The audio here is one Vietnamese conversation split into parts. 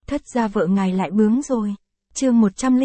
Thất gia vợ ngài lại bướng rồi. Chương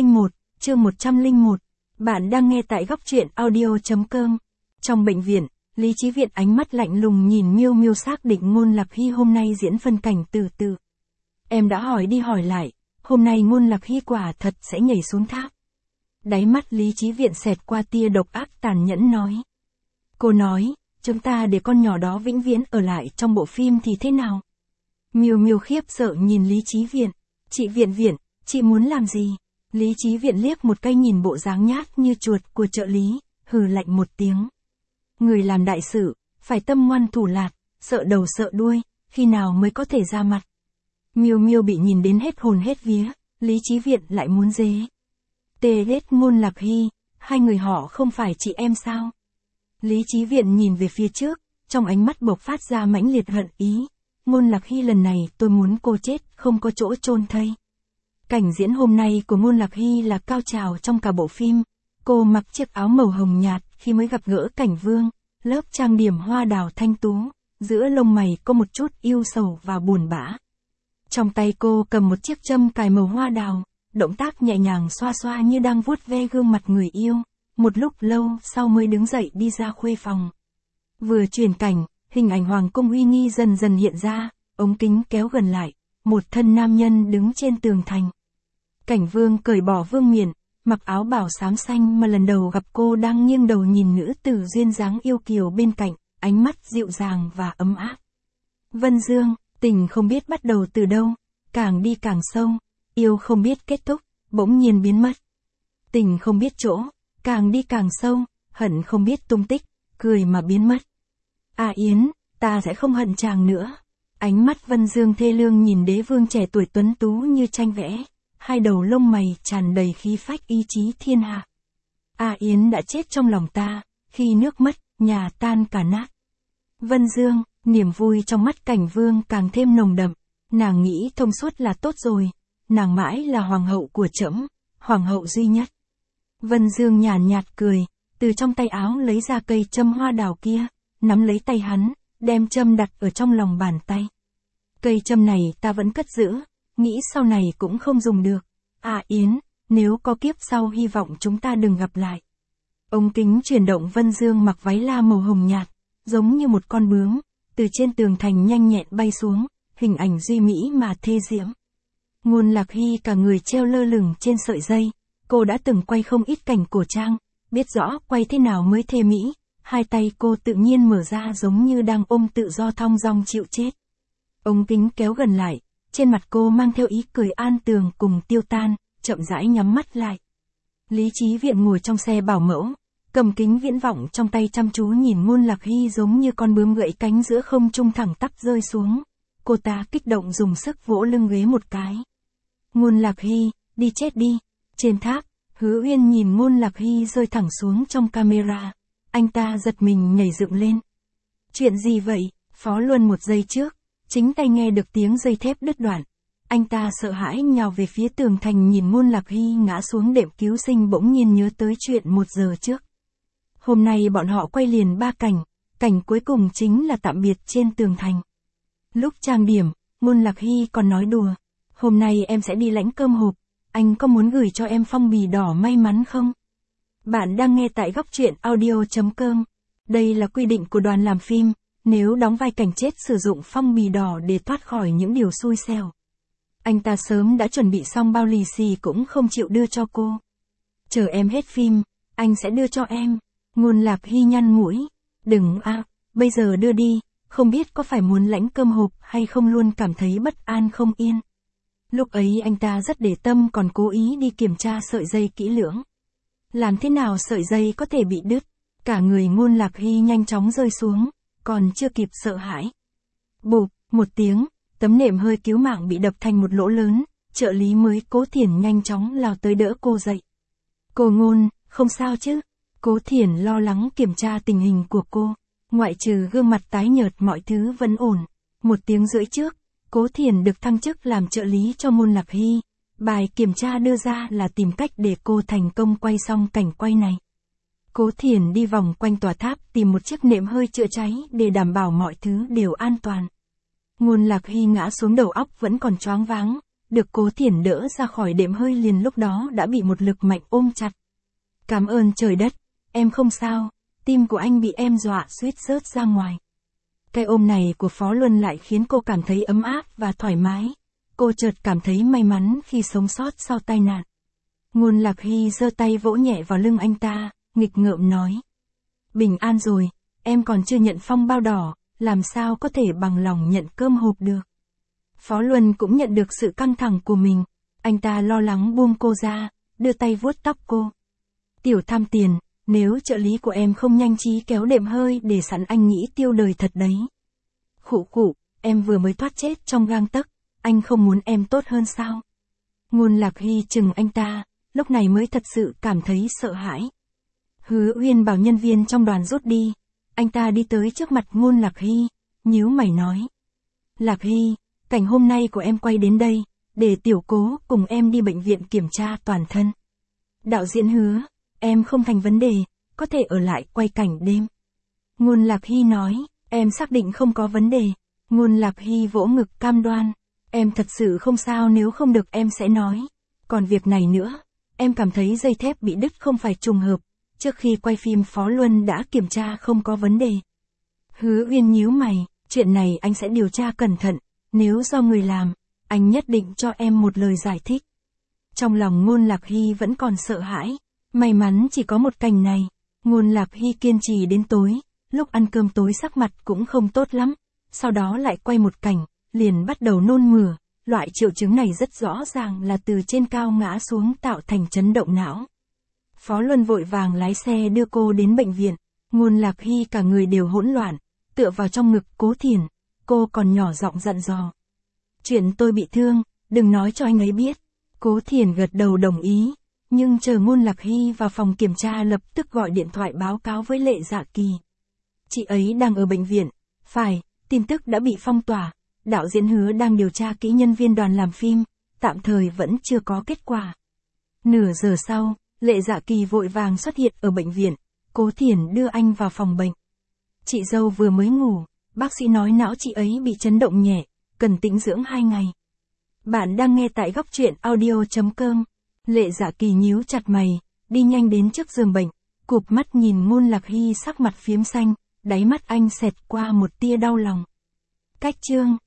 101. Bạn đang nghe tại góc truyện audio.com. Trong bệnh viện, Lý Chí Viện ánh mắt lạnh lùng nhìn Miêu Miêu, xác định Ngôn Lạc Hy hôm nay diễn phân cảnh từ từ. Em đã hỏi đi hỏi lại, hôm nay Ngôn Lạc Hy quả thật sẽ nhảy xuống tháp. Đáy mắt Lý Chí Viện xẹt qua tia độc ác tàn nhẫn nói. Cô nói, chúng ta để con nhỏ đó vĩnh viễn ở lại trong bộ phim thì thế nào? Miêu Miêu khiếp sợ nhìn Lý Chí Viện. Chị Viện, chị muốn làm gì? Lý Chí Viện liếc một cái nhìn bộ dáng nhát như chuột của trợ lý, hừ lạnh một tiếng. Người làm đại sự, phải tâm ngoan thủ lạt, sợ đầu sợ đuôi, khi nào mới có thể ra mặt. Miêu Miêu bị nhìn đến hết hồn hết vía, Lý Chí Viện lại muốn dế. Tê hết Ngôn Lạc Hy, hai người họ không phải chị em sao? Lý Chí Viện nhìn về phía trước, trong ánh mắt bộc phát ra mãnh liệt hận ý. Ngôn Lạc Hy lần này tôi muốn cô chết, không có chỗ chôn thây. Cảnh diễn hôm nay của Ngôn Lạc Hy là cao trào trong cả bộ phim. Cô mặc chiếc áo màu hồng nhạt khi mới gặp gỡ Cảnh Vương, lớp trang điểm hoa đào thanh tú, giữa lông mày có một chút yêu sầu và buồn bã. Trong tay cô cầm một chiếc châm cài màu hoa đào, động tác nhẹ nhàng xoa xoa như đang vuốt ve gương mặt người yêu, một lúc lâu sau mới đứng dậy đi ra khuê phòng. Vừa chuyển cảnh, hình ảnh hoàng cung uy nghi dần dần hiện ra, ống kính kéo gần lại, một thân nam nhân đứng trên tường thành. Cảnh Vương cởi bỏ vương miện, mặc áo bào xám xanh mà lần đầu gặp cô đang nghiêng đầu nhìn nữ tử duyên dáng yêu kiều bên cạnh, ánh mắt dịu dàng và ấm áp. Vân Dương, tình không biết bắt đầu từ đâu, càng đi càng sâu, yêu không biết kết thúc, bỗng nhiên biến mất. Tình không biết chỗ, càng đi càng sâu, hận không biết tung tích, cười mà biến mất. À Yến, ta sẽ không hận chàng nữa. Ánh mắt Vân Dương thê lương nhìn đế vương trẻ tuổi tuấn tú như tranh vẽ, hai đầu lông mày tràn đầy khí phách ý chí thiên hạ. À Yến đã chết trong lòng ta, khi nước mất, nhà tan cả nát. Vân Dương, niềm vui trong mắt Cảnh Vương càng thêm nồng đậm, nàng nghĩ thông suốt là tốt rồi, nàng mãi là hoàng hậu của trẫm, hoàng hậu duy nhất. Vân Dương nhàn nhạt cười, từ trong tay áo lấy ra cây châm hoa đào kia, nắm lấy tay hắn, đem châm đặt ở trong lòng bàn tay. Cây châm này ta vẫn cất giữ, nghĩ sau này cũng không dùng được. À Yến, nếu có kiếp sau hy vọng chúng ta đừng gặp lại. Ống kính chuyển động, Vân Dương mặc váy la màu hồng nhạt, giống như một con bướm, từ trên tường thành nhanh nhẹn bay xuống, hình ảnh duy mỹ mà thê diễm. Ngôn Lạc Hy cả người treo lơ lửng trên sợi dây, cô đã từng quay không ít cảnh cổ trang, biết rõ quay thế nào mới thê mỹ. Hai tay cô tự nhiên mở ra giống như đang ôm tự do thong dong chịu chết. Ống kính kéo gần lại, trên mặt cô mang theo ý cười an tường cùng tiêu tan, chậm rãi nhắm mắt lại. Lý Chí Viện ngồi trong xe bảo mẫu, cầm kính viễn vọng trong tay chăm chú nhìn Ngôn Lạc Hy giống như con bướm gãy cánh giữa không trung thẳng tắp rơi xuống. Cô ta kích động dùng sức vỗ lưng ghế một cái. Ngôn Lạc Hy, đi chết đi. Trên tháp, Hứa Uyên nhìn Ngôn Lạc Hy rơi thẳng xuống trong camera. Anh ta giật mình nhảy dựng lên. Chuyện gì vậy? Phó Luân một giây trước, chính tay nghe được tiếng dây thép đứt đoạn. Anh ta sợ hãi nhào về phía tường thành nhìn Ngôn Lạc Hy ngã xuống đệm cứu sinh, bỗng nhiên nhớ tới chuyện 1 giờ trước. Hôm nay bọn họ quay liền 3 cảnh, cảnh cuối cùng chính là tạm biệt trên tường thành. Lúc trang điểm, Ngôn Lạc Hy còn nói đùa. Hôm nay em sẽ đi lãnh cơm hộp, anh có muốn gửi cho em phong bì đỏ may mắn không? Bạn đang nghe tại góc truyện audio.com. Đây là quy định của đoàn làm phim, nếu đóng vai cảnh chết sử dụng phong bì đỏ để thoát khỏi những điều xui xẻo. Anh ta sớm đã chuẩn bị xong bao lì xì cũng không chịu đưa cho cô. Chờ em hết phim, anh sẽ đưa cho em. Ngôn Lạc Hy nhăn mũi. Đừng bây giờ đưa đi, không biết có phải muốn lãnh cơm hộp hay không, luôn cảm thấy bất an không yên. Lúc ấy anh ta rất để tâm, còn cố ý đi kiểm tra sợi dây kỹ lưỡng. Làm thế nào sợi dây có thể bị đứt? Cả người Ngôn Lạc Hy nhanh chóng rơi xuống, còn chưa kịp sợ hãi. Bụp, một tiếng, tấm nệm hơi cứu mạng bị đập thành một lỗ lớn, trợ lý mới Cố Thiển nhanh chóng lao tới đỡ cô dậy. Cô Ngôn, không sao chứ? Cố Thiển lo lắng kiểm tra tình hình của cô, ngoại trừ gương mặt tái nhợt mọi thứ vẫn ổn. 1 tiếng rưỡi trước, Cố Thiển được thăng chức làm trợ lý cho Ngôn Lạc Hy. Bài kiểm tra đưa ra là tìm cách để cô thành công quay xong cảnh quay này. Cố Thiển đi vòng quanh tòa tháp tìm một chiếc nệm hơi chữa cháy để đảm bảo mọi thứ đều an toàn. Ngôn Lạc Hy ngã xuống, đầu óc vẫn còn choáng váng, được Cố Thiển đỡ ra khỏi đệm hơi liền lúc đó đã bị một lực mạnh ôm chặt. Cảm ơn trời đất, em không sao, tim của anh bị em dọa suýt rớt ra ngoài. Cái ôm này của Phó Luân lại khiến cô cảm thấy ấm áp và thoải mái. Cô chợt cảm thấy may mắn khi sống sót sau tai nạn. Ngôn Lạc Hy giơ tay vỗ nhẹ vào lưng anh ta, nghịch ngợm nói. Bình an rồi, em còn chưa nhận phong bao đỏ, làm sao có thể bằng lòng nhận cơm hộp được. Phó Luân cũng nhận được sự căng thẳng của mình, anh ta lo lắng buông cô ra, đưa tay vuốt tóc cô. Tiểu tham tiền, nếu trợ lý của em không nhanh trí kéo đệm hơi để sẵn anh nghĩ tiêu đời thật đấy. Khụ khụ, em vừa mới thoát chết trong gang tấc, anh không muốn em tốt hơn sao? Ngôn Lạc Hy chừng anh ta, lúc này mới thật sự cảm thấy sợ hãi. Hứa Uyên bảo nhân viên trong đoàn rút đi, anh ta đi tới trước mặt Ngôn Lạc Hy, nhíu mày nói. Lạc Hy, cảnh hôm nay của em quay đến đây, để Tiểu Cố cùng em đi bệnh viện kiểm tra toàn thân. Đạo diễn Hứa, em không thành vấn đề, có thể ở lại quay cảnh đêm. Ngôn Lạc Hy nói, em xác định không có vấn đề. Ngôn Lạc Hy vỗ ngực cam đoan, em thật sự không sao, nếu không được em sẽ nói. Còn việc này nữa, em cảm thấy dây thép bị đứt không phải trùng hợp, trước khi quay phim Phó Luân đã kiểm tra không có vấn đề. Hứa Uyên nhíu mày, chuyện này anh sẽ điều tra cẩn thận, nếu do người làm, anh nhất định cho em một lời giải thích. Trong lòng Ngôn Lạc Hy vẫn còn sợ hãi, may mắn chỉ có một cảnh này. Ngôn Lạc Hy kiên trì đến tối, lúc ăn cơm tối sắc mặt cũng không tốt lắm, sau đó lại quay một cảnh, liền bắt đầu nôn mửa, loại triệu chứng này rất rõ ràng là từ trên cao ngã xuống tạo thành chấn động não. Phó Luân vội vàng lái xe đưa cô đến bệnh viện, Ngôn Lạc Hy cả người đều hỗn loạn, tựa vào trong ngực Cố Thiển, cô còn nhỏ giọng dặn dò. Chuyện tôi bị thương, đừng nói cho anh ấy biết. Cố Thiển gật đầu đồng ý, nhưng chờ Ngôn Lạc Hy vào phòng kiểm tra lập tức gọi điện thoại báo cáo với Lệ Dạ Kỳ. Chị ấy đang ở bệnh viện, phải, tin tức đã bị phong tỏa, đạo diễn Hứa đang điều tra kỹ nhân viên đoàn làm phim, tạm thời vẫn chưa có kết quả. Nửa giờ sau, Lệ Dạ Kỳ vội vàng xuất hiện ở bệnh viện, Cố Thiển đưa anh vào phòng bệnh. Chị dâu vừa mới ngủ, bác sĩ nói não chị ấy bị chấn động nhẹ, cần tĩnh dưỡng 2 ngày. Bạn đang nghe tại góc truyện audio.com. Lệ Dạ Kỳ nhíu chặt mày, đi nhanh đến trước giường bệnh, cụp mắt nhìn Ngôn Lạc Hy sắc mặt phiếm xanh, đáy mắt anh xẹt qua một tia đau lòng. Cách chương